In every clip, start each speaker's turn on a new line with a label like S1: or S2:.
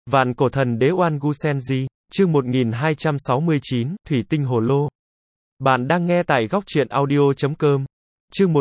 S1: Vạn cổ thần đế Oan Gu Senji, chương 1269, Thủy tinh hồ lô. Bạn đang nghe tại góc truyện audio.com. Chương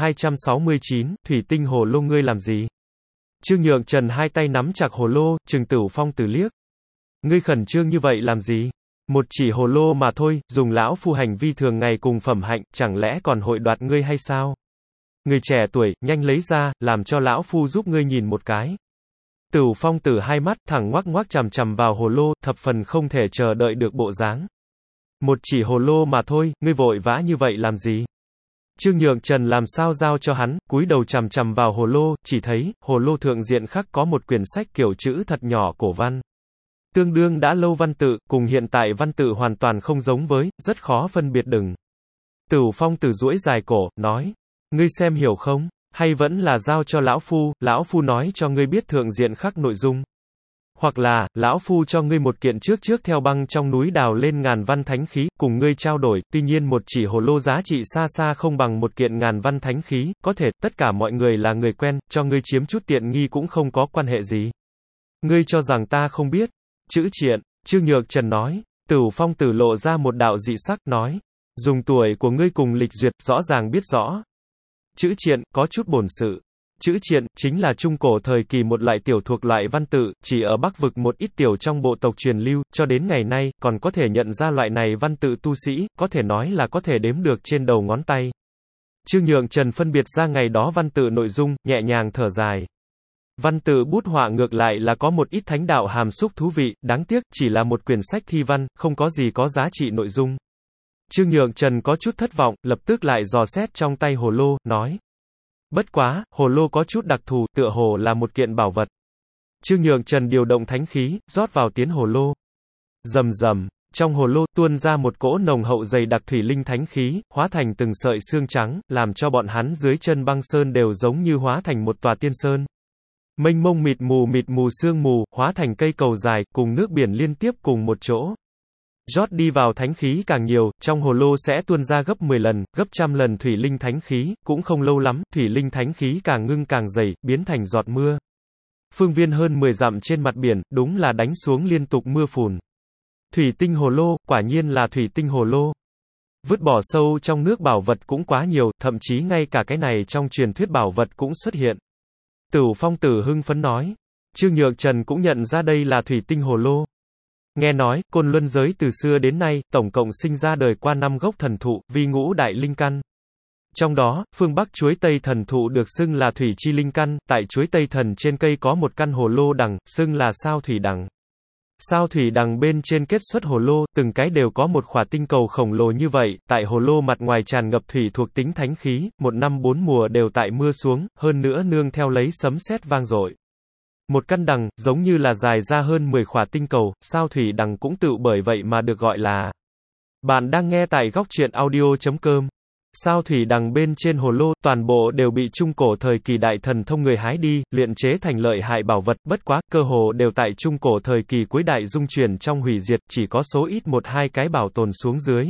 S1: 1269, Thủy tinh hồ lô ngươi làm gì? Trương Nhượng Trần hai tay nắm chặt hồ lô, trừng Tửu Phong Tử liếc. Ngươi khẩn trương như vậy làm gì? Một chỉ hồ lô mà thôi, dùng lão phu hành vi thường ngày cùng phẩm hạnh, chẳng lẽ còn hội đoạt ngươi hay sao? Người trẻ tuổi, nhanh lấy ra, làm cho lão phu giúp ngươi nhìn một cái. Tửu Phong Tử hai mắt thẳng ngoác ngoác chằm chằm vào hồ lô, thập phần không thể chờ đợi được bộ dáng. Một chỉ hồ lô mà thôi, ngươi vội vã như vậy làm gì? Trương Nhượng Trần làm sao giao cho hắn, cúi đầu chằm chằm vào hồ lô, chỉ thấy, hồ lô thượng diện khắc có một quyển sách kiểu chữ thật nhỏ cổ văn. Tương đương đã lâu văn tự, cùng hiện tại văn tự hoàn toàn không giống với, rất khó phân biệt đừng. Tửu Phong Tử duỗi dài cổ, nói, ngươi xem hiểu không? Hay vẫn là giao cho lão phu nói cho ngươi biết thượng diện khắc nội dung. Hoặc là, lão phu cho ngươi một kiện trước theo băng trong núi đào lên ngàn văn thánh khí, cùng ngươi trao đổi, tuy nhiên một chỉ hồ lô giá trị xa xa không bằng một kiện ngàn văn thánh khí, có thể, tất cả mọi người là người quen, cho ngươi chiếm chút tiện nghi cũng không có quan hệ gì. Ngươi cho rằng ta không biết. Chữ triện, Trương Nhượng Trần nói, Tửu Phong Tử lộ ra một đạo dị sắc, nói, dùng tuổi của ngươi cùng lịch duyệt, rõ ràng biết rõ. Chữ triện, có chút bổn sự. Chữ triện, chính là trung cổ thời kỳ một loại tiểu thuộc loại văn tự, chỉ ở Bắc vực một ít tiểu trong bộ tộc truyền lưu, cho đến ngày nay, còn có thể nhận ra loại này văn tự tu sĩ, có thể nói là có thể đếm được trên đầu ngón tay. Trương Nhượng Trần phân biệt ra ngày đó văn tự nội dung, nhẹ nhàng thở dài. Văn tự bút họa ngược lại là có một ít thánh đạo hàm xúc thú vị, đáng tiếc, chỉ là một quyển sách thi văn, không có gì có giá trị nội dung. Trương Nhượng Trần có chút thất vọng, lập tức lại dò xét trong tay hồ lô, nói. Bất quá, hồ lô có chút đặc thù, tựa hồ là một kiện bảo vật. Trương Nhượng Trần điều động thánh khí, rót vào tiến hồ lô. Rầm rầm, trong hồ lô tuôn ra một cỗ nồng hậu dày đặc thủy linh thánh khí, hóa thành từng sợi xương trắng, làm cho bọn hắn dưới chân băng sơn đều giống như hóa thành một tòa tiên sơn. Mênh mông mịt mù sương mù, hóa thành cây cầu dài, cùng nước biển liên tiếp cùng một chỗ. Rót đi vào thánh khí càng nhiều, trong hồ lô sẽ tuôn ra gấp 10 lần, gấp trăm lần thủy linh thánh khí, cũng không lâu lắm, thủy linh thánh khí càng ngưng càng dày, biến thành giọt mưa. Phương viên hơn 10 dặm trên mặt biển, đúng là đánh xuống liên tục mưa phùn. Thủy tinh hồ lô, quả nhiên là thủy tinh hồ lô. Vứt bỏ sâu trong nước bảo vật cũng quá nhiều, thậm chí ngay cả cái này trong truyền thuyết bảo vật cũng xuất hiện. Tửu Phong Tử hưng phấn nói. Trương Nhượng Trần cũng nhận ra đây là thủy tinh hồ lô. Nghe nói, Côn Luân giới từ xưa đến nay, tổng cộng sinh ra đời qua 5 gốc thần thụ, vi ngũ đại linh căn. Trong đó, phương Bắc chuối Tây thần thụ được xưng là thủy chi linh căn, tại chuối Tây thần trên cây có một căn hồ lô đằng, xưng là sao thủy đằng. Sao thủy đằng bên trên kết xuất hồ lô, từng cái đều có một khỏa tinh cầu khổng lồ như vậy, tại hồ lô mặt ngoài tràn ngập thủy thuộc tính thánh khí, một năm 4 mùa đều tại mưa xuống, hơn nữa nương theo lấy sấm sét vang dội. Một căn đằng, giống như là dài ra hơn 10 khỏa tinh cầu, sao thủy đằng cũng tự bởi vậy mà được gọi là. Bạn đang nghe tại góc truyện audio.com. Sao thủy đằng bên trên hồ lô, toàn bộ đều bị trung cổ thời kỳ đại thần thông người hái đi, luyện chế thành lợi hại bảo vật, bất quá, cơ hồ đều tại trung cổ thời kỳ cuối đại dung chuyển trong hủy diệt, chỉ có số ít một hai cái bảo tồn xuống dưới.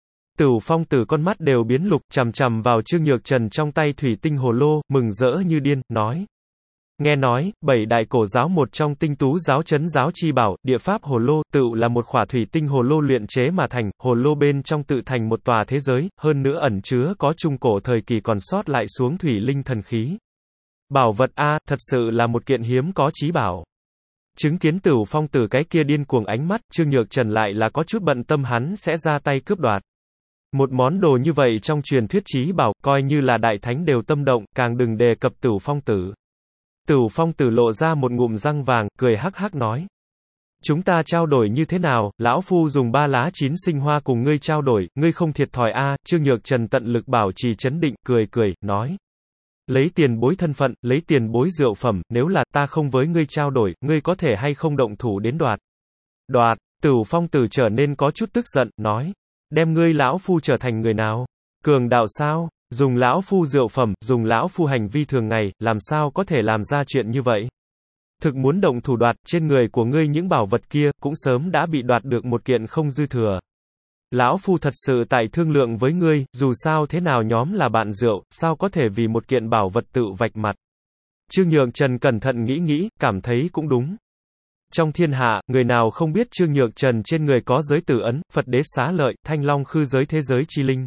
S1: Tửu Phong Tử con mắt đều biến lục, chằm chằm vào Trương Nhượng Trần trong tay thủy tinh hồ lô, mừng rỡ như điên, nói. Nghe nói, 7 đại cổ giáo một trong tinh tú giáo trấn giáo chi bảo, địa pháp hồ lô, tự là một khỏa thủy tinh hồ lô luyện chế mà thành, hồ lô bên trong tự thành một tòa thế giới, hơn nữa ẩn chứa có trung cổ thời kỳ còn sót lại xuống thủy linh thần khí. Bảo vật A, thật sự là một kiện hiếm có chí bảo. Chứng kiến Tửu Phong Tử cái kia điên cuồng ánh mắt, Trương Nhượng Trần lại là có chút bận tâm hắn sẽ ra tay cướp đoạt. Một món đồ như vậy trong truyền thuyết chí bảo, coi như là đại thánh đều tâm động, càng đừng đề cập Tửu Phong Tử. Tửu Phong Tử lộ ra một ngụm răng vàng, cười hắc hắc nói. Chúng ta trao đổi như thế nào, lão phu dùng 3 lá 9 sinh hoa cùng ngươi trao đổi, ngươi không thiệt thòi a. Trương Nhượng Trần tận lực bảo trì trấn định, cười, nói. Lấy tiền bối thân phận, lấy tiền bối rượu phẩm, nếu là ta không với ngươi trao đổi, ngươi có thể hay không động thủ đến đoạt. Đoạt, Tửu Phong Tử trở nên có chút tức giận, nói. Đem ngươi lão phu trở thành người nào? Cường đạo sao? Dùng lão phu rượu phẩm, dùng lão phu hành vi thường ngày, làm sao có thể làm ra chuyện như vậy? Thực muốn động thủ đoạt, trên người của ngươi những bảo vật kia, cũng sớm đã bị đoạt được một kiện không dư thừa. Lão phu thật sự tại thương lượng với ngươi, dù sao thế nào nhóm là bạn rượu, sao có thể vì một kiện bảo vật tự vạch mặt. Trương Nhượng Trần cẩn thận nghĩ, cảm thấy cũng đúng. Trong thiên hạ, người nào không biết Trương Nhược Trần trên người có giới tử ấn, Phật đế xá lợi, Thanh Long khư giới thế giới chi linh.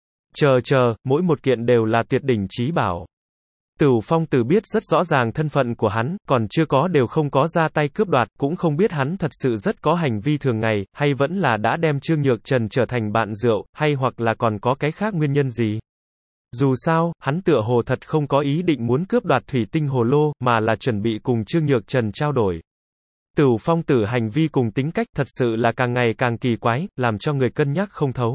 S1: Mỗi một kiện đều là tuyệt đỉnh chí bảo. Tửu Phong Tử biết rất rõ ràng thân phận của hắn, còn chưa có đều không có ra tay cướp đoạt, cũng không biết hắn thật sự rất có hành vi thường ngày, hay vẫn là đã đem Trương Nhược Trần trở thành bạn rượu, hay hoặc là còn có cái khác nguyên nhân gì. Dù sao, hắn tựa hồ thật không có ý định muốn cướp đoạt thủy tinh hồ lô, mà là chuẩn bị cùng Trương Nhược Trần trao đổi. Tửu Phong Tử hành vi cùng tính cách thật sự là càng ngày càng kỳ quái, làm cho người cân nhắc không thấu.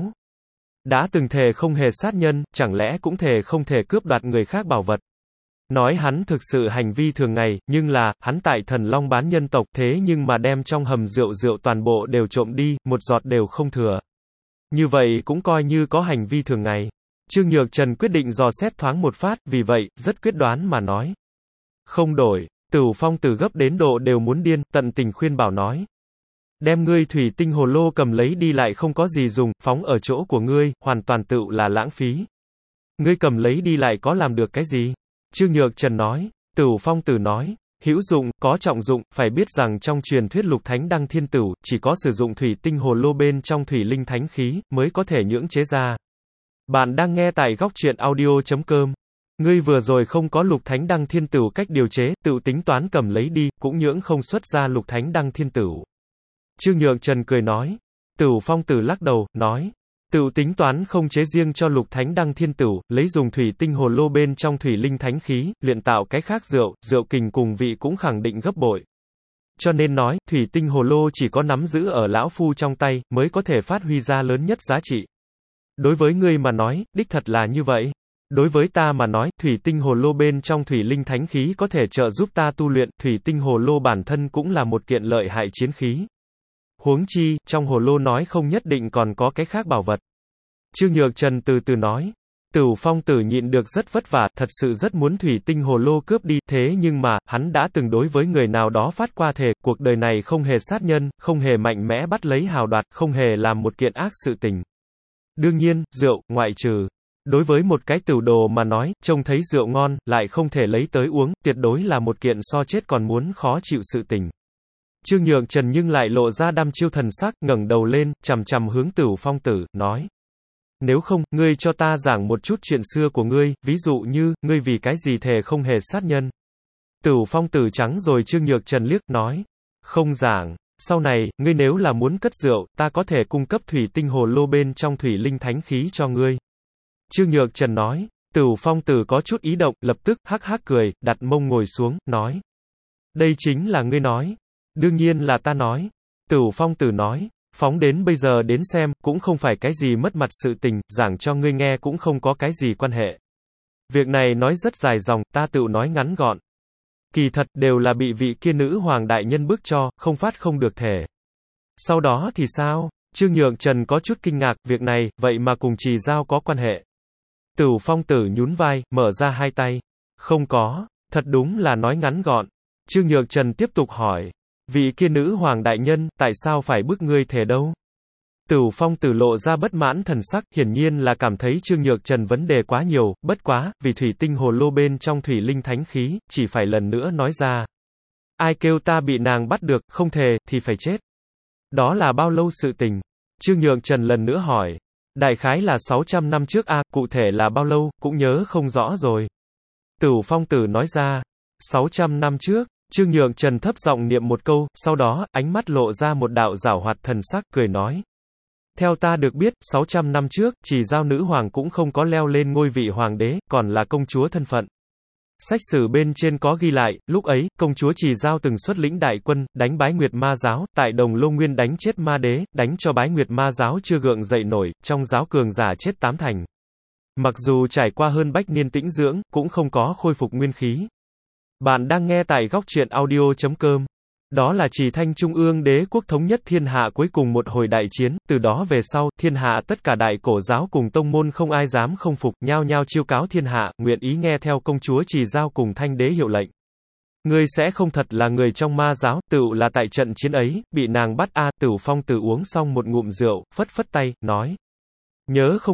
S1: Đã từng thề không hề sát nhân, chẳng lẽ cũng thề không thể cướp đoạt người khác bảo vật. Nói hắn thực sự hành vi thường ngày, nhưng là, hắn tại Thần Long bán nhân tộc thế nhưng mà đem trong hầm rượu toàn bộ đều trộm đi, một giọt đều không thừa. Như vậy cũng coi như có hành vi thường ngày. Trương Nhược Trần quyết định dò xét thoáng một phát, vì vậy, rất quyết đoán mà nói. Không đổi. Tửu Phong Tử gấp đến độ đều muốn điên, tận tình khuyên bảo nói. Đem ngươi thủy tinh hồ lô cầm lấy đi lại không có gì dùng, phóng ở chỗ của ngươi, hoàn toàn tự là lãng phí. Ngươi cầm lấy đi lại có làm được cái gì? Trương Nhược Trần nói. Tửu Phong Tử nói. Hữu dụng, có trọng dụng, phải biết rằng trong truyền thuyết lục thánh đăng thiên tửu, chỉ có sử dụng thủy tinh hồ lô bên trong thủy linh thánh khí, mới có thể nhưỡng chế ra. Bạn đang nghe tại góc truyện audio.com. Ngươi vừa rồi không có lục thánh đăng thiên tửu cách điều chế, tự tính toán cầm lấy đi, cũng nhưỡng không xuất ra lục thánh đăng thiên tửu. Trương Nhược Trần cười nói. Tửu Phong Tử lắc đầu, nói. Tự tính toán không chế riêng cho lục thánh đăng thiên tửu, lấy dùng thủy tinh hồ lô bên trong thủy linh thánh khí, luyện tạo cái khác rượu kình cùng vị cũng khẳng định gấp bội. Cho nên nói, thủy tinh hồ lô chỉ có nắm giữ ở lão phu trong tay, mới có thể phát huy ra lớn nhất giá trị. Đối với ngươi mà nói, đích thật là như vậy. Đối với ta mà nói, thủy tinh hồ lô bên trong thủy linh thánh khí có thể trợ giúp ta tu luyện, thủy tinh hồ lô bản thân cũng là một kiện lợi hại chiến khí. Huống chi, trong hồ lô nói không nhất định còn có cái khác bảo vật. Trương Nhược Trần từ từ nói. Tửu Phong Tử nhịn được rất vất vả, thật sự rất muốn thủy tinh hồ lô cướp đi, thế nhưng mà, hắn đã từng đối với người nào đó phát qua thề, cuộc đời này không hề sát nhân, không hề mạnh mẽ bắt lấy hào đoạt, không hề làm một kiện ác sự tình. Đương nhiên, rượu, ngoại trừ. Đối với một cái tửu đồ mà nói, trông thấy rượu ngon, lại không thể lấy tới uống, tuyệt đối là một kiện so chết còn muốn khó chịu sự tình. Trương Nhược Trần nhưng lại lộ ra đăm chiêu thần sắc, ngẩng đầu lên, chằm chằm hướng Tửu Phong Tử, nói. Nếu không, ngươi cho ta giảng một chút chuyện xưa của ngươi, ví dụ như, ngươi vì cái gì thề không hề sát nhân. Tửu Phong Tử trắng rồi Trương Nhược Trần liếc, nói. Không giảng, sau này, ngươi nếu là muốn cất rượu, ta có thể cung cấp thủy tinh hồ lô bên trong thủy linh thánh khí cho ngươi. Trương Nhược Trần nói. Tửu Phong Tử có chút ý động, lập tức, hắc hắc cười, đặt mông ngồi xuống, nói. Đây chính là ngươi nói. Đương nhiên là ta nói. Tửu Phong Tử nói. Phóng đến bây giờ đến xem, cũng không phải cái gì mất mặt sự tình, giảng cho ngươi nghe cũng không có cái gì quan hệ. Việc này nói rất dài dòng, ta tự nói ngắn gọn. Kỳ thật, đều là bị vị kia nữ hoàng đại nhân bức cho, không phát không được thể. Sau đó thì sao? Trương Nhược Trần có chút kinh ngạc, việc này, vậy mà cùng Trì Giao có quan hệ. Tửu Phong Tử nhún vai, mở ra hai tay. Không có, thật đúng là nói ngắn gọn. Trương Nhược Trần tiếp tục hỏi. Vị kia nữ hoàng đại nhân, tại sao phải bức ngươi thề đâu? Tửu Phong Tử lộ ra bất mãn thần sắc, hiển nhiên là cảm thấy Trương Nhược Trần vấn đề quá nhiều, bất quá, vì thủy tinh hồ lô bên trong thủy linh thánh khí, chỉ phải lần nữa nói ra. Ai kêu ta bị nàng bắt được, không thề, thì phải chết. Đó là bao lâu sự tình? Trương Nhược Trần lần nữa hỏi. Đại khái là 600 năm trước cụ thể là bao lâu, cũng nhớ không rõ rồi. Tửu Phong Tử nói ra. 600 năm trước. Trương Nhược Trần thấp giọng niệm một câu, sau đó, ánh mắt lộ ra một đạo giảo hoạt thần sắc, cười nói. Theo ta được biết, 600 năm trước, Trì Giao nữ hoàng cũng không có leo lên ngôi vị hoàng đế, còn là công chúa thân phận. Sách sử bên trên có ghi lại, lúc ấy, công chúa Trì Giao từng xuất lĩnh đại quân, đánh Bái Nguyệt Ma giáo, tại Đồng Lô Nguyên đánh chết ma đế, đánh cho Bái Nguyệt Ma giáo chưa gượng dậy nổi, trong giáo cường giả chết 8 thành. Mặc dù trải qua hơn bách niên tĩnh dưỡng, cũng không có khôi phục nguyên khí. Bạn đang nghe tại góc truyện audio.com. Đó là Trì Thanh Trung ương đế quốc thống nhất thiên hạ cuối cùng một hồi đại chiến, từ đó về sau, thiên hạ tất cả đại cổ giáo cùng tông môn không ai dám không phục, nhao nhao chiêu cáo thiên hạ, nguyện ý nghe theo công chúa Trì Giao cùng Thanh đế hiệu lệnh. Ngươi sẽ không thật là người trong ma giáo, tựu là tại trận chiến ấy, bị nàng bắt Tửu Phong Tử uống xong một ngụm rượu, phất phất tay, nói. Nhớ không được.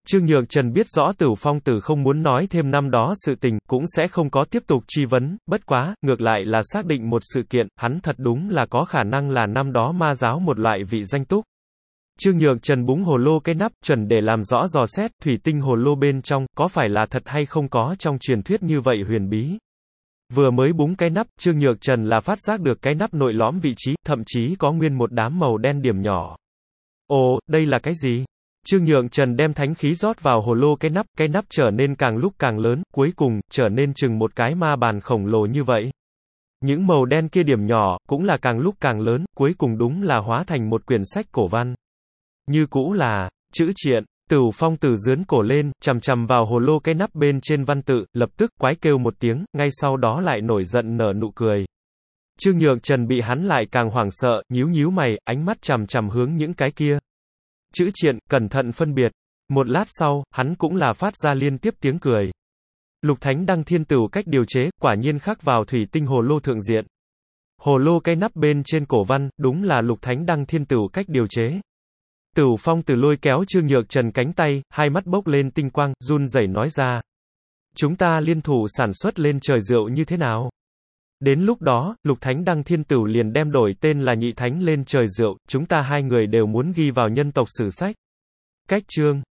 S1: Trương Nhược Trần biết rõ Tửu Phong Tử không muốn nói thêm năm đó sự tình, cũng sẽ không có tiếp tục truy vấn, bất quá, ngược lại là xác định một sự kiện, hắn thật đúng là có khả năng là năm đó ma giáo một loại vị danh túc. Trương Nhược Trần búng hồ lô cái nắp, chuẩn để làm rõ dò xét, thủy tinh hồ lô bên trong, có phải là thật hay không có trong truyền thuyết như vậy huyền bí. Vừa mới búng cái nắp, Trương Nhược Trần là phát giác được cái nắp nội lõm vị trí, thậm chí có nguyên một đám màu đen điểm nhỏ. Ồ, đây là cái gì? Trương Nhược Trần đem thánh khí rót vào hồ lô cái nắp trở nên càng lúc càng lớn, cuối cùng, trở nên chừng một cái ma bàn khổng lồ như vậy. Những màu đen kia điểm nhỏ, cũng là càng lúc càng lớn, cuối cùng đúng là hóa thành một quyển sách cổ văn. Như cũ là, chữ triện. Tửu Phong Tử giướn cổ lên, chằm chằm vào hồ lô cái nắp bên trên văn tự, lập tức quái kêu một tiếng, ngay sau đó lại nổi giận nở nụ cười. Trương Nhược Trần bị hắn lại càng hoảng sợ, nhíu mày, ánh mắt chằm chằm hướng những cái kia chữ triện, cẩn thận phân biệt. Một lát sau, hắn cũng là phát ra liên tiếp tiếng cười. Lục Thánh Đăng Thiên Tửu cách điều chế, quả nhiên khắc vào thủy tinh hồ lô thượng diện. Hồ lô cái nắp bên trên cổ văn, đúng là Lục Thánh Đăng Thiên Tửu cách điều chế. Tửu Phong Tử lôi kéo Trương Nhược Trần cánh tay, hai mắt bốc lên tinh quang, run rẩy nói ra. Chúng ta liên thủ sản xuất lên trời rượu như thế nào? Đến lúc đó, Lục Thánh Đăng Thiên Tửu liền đem đổi tên là Nhị Thánh lên trời rượu, chúng ta hai người đều muốn ghi vào nhân tộc sử sách. Cách chương